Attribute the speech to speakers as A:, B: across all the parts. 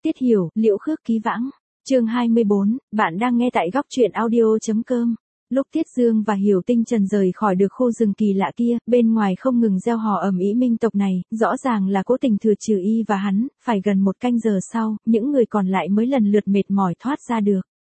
A: Tiết Hiểu, Liễu Khước Ký Vãng. Chương 24, bạn đang nghe tại góc truyện audio.com. Lúc Tiết Dương và Hiểu Tinh Trần rời khỏi được khu rừng kỳ lạ kia, bên ngoài không ngừng reo hò ầm ĩ minh tộc này, rõ ràng là cố tình thừa trừ y và hắn, phải gần 1 canh giờ sau, những người còn lại mới lần lượt mệt mỏi thoát ra được.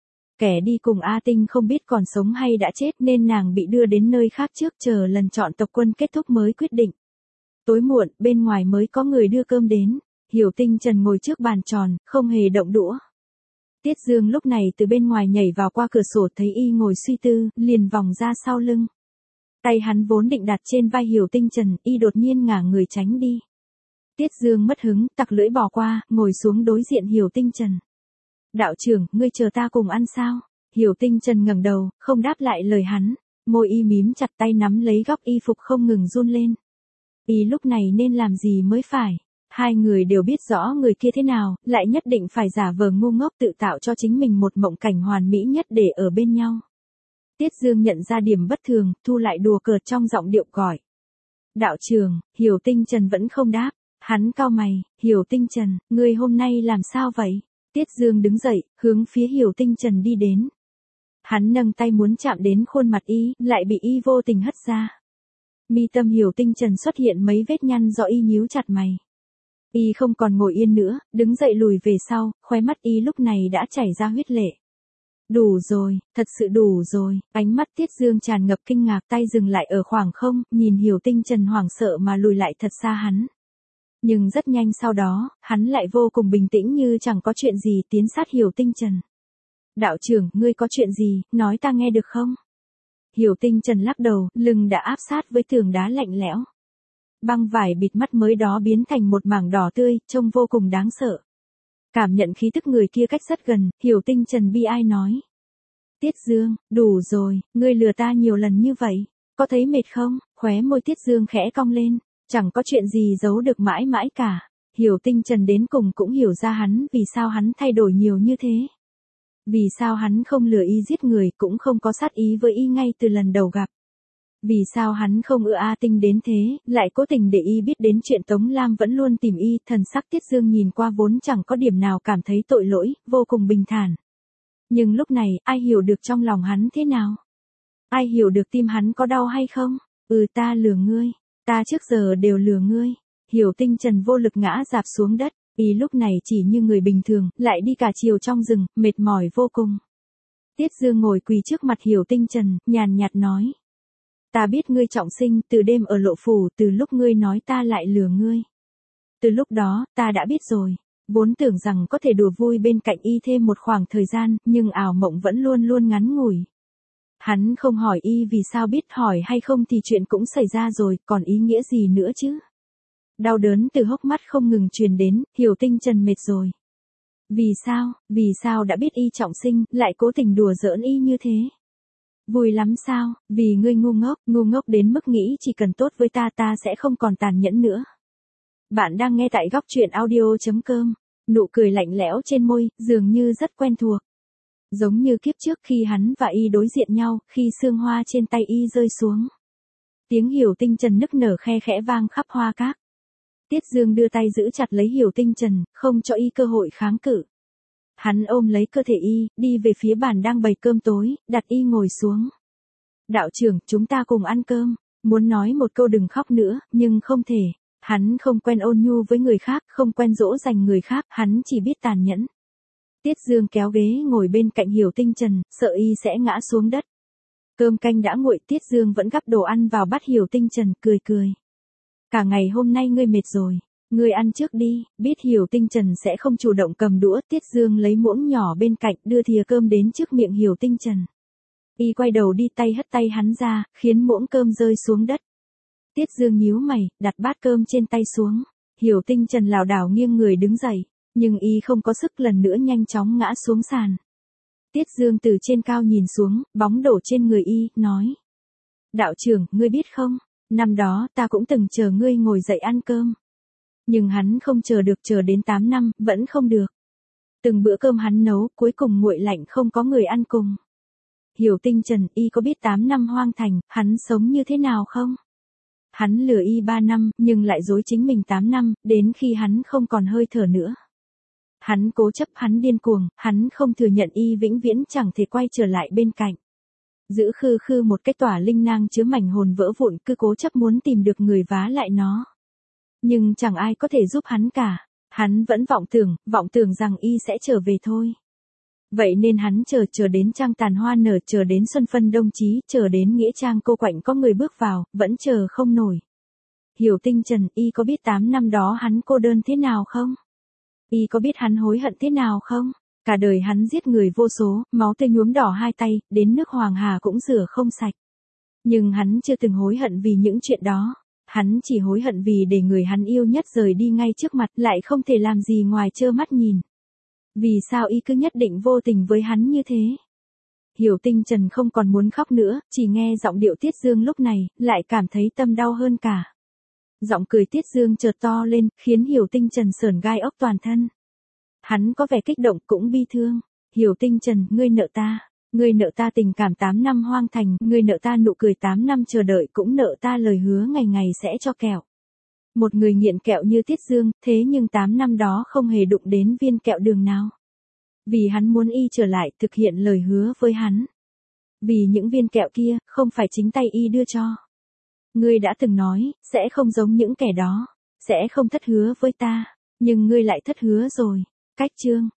A: Kẻ đi cùng A Tinh không biết còn sống hay đã chết nên nàng bị đưa đến nơi khác trước chờ lần chọn tộc quân kết thúc mới quyết định. Tối muộn, bên ngoài mới có người đưa cơm đến. Hiểu Tinh Trần ngồi trước bàn tròn, không hề động đũa. Tiết Dương lúc này từ bên ngoài nhảy vào qua cửa sổ thấy y ngồi suy tư, liền vòng ra sau lưng. Tay hắn vốn định đặt trên vai Hiểu Tinh Trần, y đột nhiên ngả người tránh đi. Tiết Dương mất hứng, tặc lưỡi bỏ qua, ngồi xuống đối diện Hiểu Tinh Trần. Đạo trưởng, ngươi chờ ta cùng ăn sao? Hiểu Tinh Trần ngẩng đầu, không đáp lại lời hắn. Môi y mím chặt, tay nắm lấy góc y phục không ngừng run lên. Y lúc này nên làm gì mới phải? Hai người đều biết rõ người kia thế nào, lại nhất định phải giả vờ ngu ngốc tự tạo cho chính mình một mộng cảnh hoàn mỹ nhất để ở bên nhau. Tiết Dương nhận ra điểm bất thường, thu lại đùa cợt trong giọng điệu gọi. Đạo trưởng, Hiểu Tinh Trần vẫn không đáp. Hắn cau mày, Hiểu Tinh Trần, ngươi hôm nay làm sao vậy? Tiết Dương đứng dậy, hướng phía Hiểu Tinh Trần đi đến. Hắn nâng tay muốn chạm đến khuôn mặt y, lại bị y vô tình hất ra. Mi tâm Hiểu Tinh Trần xuất hiện mấy vết nhăn do y nhíu chặt mày. Y không còn ngồi yên nữa, đứng dậy lùi về sau, khóe mắt y lúc này đã chảy ra huyết lệ. Đủ rồi, thật sự đủ rồi, ánh mắt Tiết Dương tràn ngập kinh ngạc, tay dừng lại ở khoảng không, nhìn Hiểu Tinh Trần hoảng sợ mà lùi lại thật xa hắn. Nhưng rất nhanh sau đó, hắn lại vô cùng bình tĩnh như chẳng có chuyện gì tiến sát Hiểu Tinh Trần. Đạo trưởng, ngươi có chuyện gì, nói ta nghe được không? Hiểu Tinh Trần lắc đầu, lưng đã áp sát với tường đá lạnh lẽo. Băng vải bịt mắt mới đó biến thành một mảng đỏ tươi, trông vô cùng đáng sợ. Cảm nhận khí tức người kia cách rất gần, Hiểu Tinh Trần bi ai nói. Tiết Dương, đủ rồi, ngươi lừa ta nhiều lần như vậy, có thấy mệt không? Khóe môi Tiết Dương khẽ cong lên, chẳng có chuyện gì giấu được mãi mãi cả. Hiểu Tinh Trần đến cùng cũng hiểu ra hắn vì sao hắn thay đổi nhiều như thế. Vì sao hắn không lừa y giết người cũng không có sát ý với y ngay từ lần đầu gặp. Vì sao hắn không ưa A Tinh đến thế, lại cố tình để y biết đến chuyện Tống Lam vẫn luôn tìm y, thần sắc Tiết Dương nhìn qua vốn chẳng có điểm nào cảm thấy tội lỗi, vô cùng bình thản. Nhưng lúc này, ai hiểu được trong lòng hắn thế nào? Ai hiểu được tim hắn có đau hay không? Ta lừa ngươi, ta trước giờ đều lừa ngươi. Hiểu Tinh Trần vô lực ngã rạp xuống đất, y lúc này chỉ như người bình thường, lại đi cả chiều trong rừng, mệt mỏi vô cùng. Tiết Dương ngồi quỳ trước mặt Hiểu Tinh Trần, nhàn nhạt nói. Ta biết ngươi trọng sinh từ đêm ở Lộ Phủ, từ lúc ngươi nói ta lại lừa ngươi. Từ lúc đó, ta đã biết rồi. Vốn tưởng rằng có thể đùa vui bên cạnh y thêm một khoảng thời gian, nhưng ảo mộng vẫn luôn luôn ngắn ngủi. Hắn không hỏi y vì sao biết, hỏi hay không thì chuyện cũng xảy ra rồi, còn ý nghĩa gì nữa chứ? Đau đớn từ hốc mắt không ngừng truyền đến, Hiểu Tinh Trần mệt rồi. Vì sao đã biết y trọng sinh, lại cố tình đùa giỡn y như thế? Vui lắm sao, vì ngươi ngu ngốc đến mức nghĩ chỉ cần tốt với ta sẽ không còn tàn nhẫn nữa. Bạn đang nghe tại góc truyện audio.com, nụ cười lạnh lẽo trên môi, dường như rất quen thuộc. Giống như kiếp trước khi hắn và y đối diện nhau, khi sương hoa trên tay y rơi xuống. Tiếng Hiểu Tinh Trần nức nở khe khẽ vang khắp hoa cát. Tiết Dương đưa tay giữ chặt lấy Hiểu Tinh Trần, không cho y cơ hội kháng cự. Hắn ôm lấy cơ thể y, đi về phía bàn đang bày cơm tối, đặt y ngồi xuống. Đạo trưởng, chúng ta cùng ăn cơm. Muốn nói một câu đừng khóc nữa, nhưng không thể. Hắn không quen ôn nhu với người khác, không quen dỗ dành người khác, hắn chỉ biết tàn nhẫn. Tiết Dương kéo ghế ngồi bên cạnh Hiểu Tinh Trần, sợ y sẽ ngã xuống đất. Cơm canh đã nguội, Tiết Dương vẫn gắp đồ ăn vào bát Hiểu Tinh Trần, cười. Cả ngày hôm nay ngươi mệt rồi. Ngươi ăn trước đi, biết Hiểu Tinh Trần sẽ không chủ động cầm đũa, Tiết Dương lấy muỗng nhỏ bên cạnh, đưa thìa cơm đến trước miệng Hiểu Tinh Trần. Y quay đầu đi, tay hất tay hắn ra, khiến muỗng cơm rơi xuống đất. Tiết Dương nhíu mày, đặt bát cơm trên tay xuống. Hiểu Tinh Trần lảo đảo nghiêng người đứng dậy, nhưng y không có sức, lần nữa nhanh chóng ngã xuống sàn. Tiết Dương từ trên cao nhìn xuống, bóng đổ trên người y, nói. Đạo trưởng, ngươi biết không, năm đó ta cũng từng chờ ngươi ngồi dậy ăn cơm. Nhưng hắn không chờ được, chờ đến 8 năm, vẫn không được. Từng bữa cơm hắn nấu, cuối cùng nguội lạnh không có người ăn cùng. Hiểu Tinh Trần, y có biết 8 năm hoang thành, hắn sống như thế nào không? Hắn lừa y 3 năm, nhưng lại dối chính mình 8 năm, đến khi hắn không còn hơi thở nữa. Hắn cố chấp, hắn điên cuồng, hắn không thừa nhận y vĩnh viễn chẳng thể quay trở lại bên cạnh. Giữ khư khư một cái tỏa linh nang chứa mảnh hồn vỡ vụn, cứ cố chấp muốn tìm được người vá lại nó. Nhưng chẳng ai có thể giúp hắn cả. Hắn vẫn vọng tưởng rằng y sẽ trở về thôi. Vậy nên hắn chờ đến trăng tàn hoa nở, chờ đến xuân phân đông chí, chờ đến nghĩa trang cô quạnh có người bước vào, vẫn chờ không nổi. Hiểu Tinh Trần, y có biết 8 năm đó hắn cô đơn thế nào không? Y có biết hắn hối hận thế nào không? Cả đời hắn giết người vô số, máu tươi nhuốm đỏ hai tay, đến nước Hoàng Hà cũng rửa không sạch. Nhưng hắn chưa từng hối hận vì những chuyện đó. Hắn chỉ hối hận vì để người hắn yêu nhất rời đi ngay trước mặt, lại không thể làm gì ngoài trơ mắt nhìn. Vì sao y cứ nhất định vô tình với hắn như thế? Hiểu Tinh Trần không còn muốn khóc nữa, chỉ nghe giọng điệu Tiết Dương lúc này, lại cảm thấy tâm đau hơn cả. Giọng cười Tiết Dương chợt to lên, khiến Hiểu Tinh Trần sởn gai ốc toàn thân. Hắn có vẻ kích động cũng bi thương. Hiểu Tinh Trần, ngươi nợ ta. Ngươi nợ ta tình cảm 8 năm hoang thành, ngươi nợ ta nụ cười 8 năm chờ đợi, cũng nợ ta lời hứa ngày ngày sẽ cho kẹo. Một người nghiện kẹo như Tiết Dương, thế nhưng 8 năm đó không hề đụng đến viên kẹo đường nào. Vì hắn muốn y trở lại thực hiện lời hứa với hắn. Vì những viên kẹo kia, không phải chính tay y đưa cho. Ngươi đã từng nói, sẽ không giống những kẻ đó. Sẽ không thất hứa với ta. Nhưng ngươi lại thất hứa rồi. Cách chương.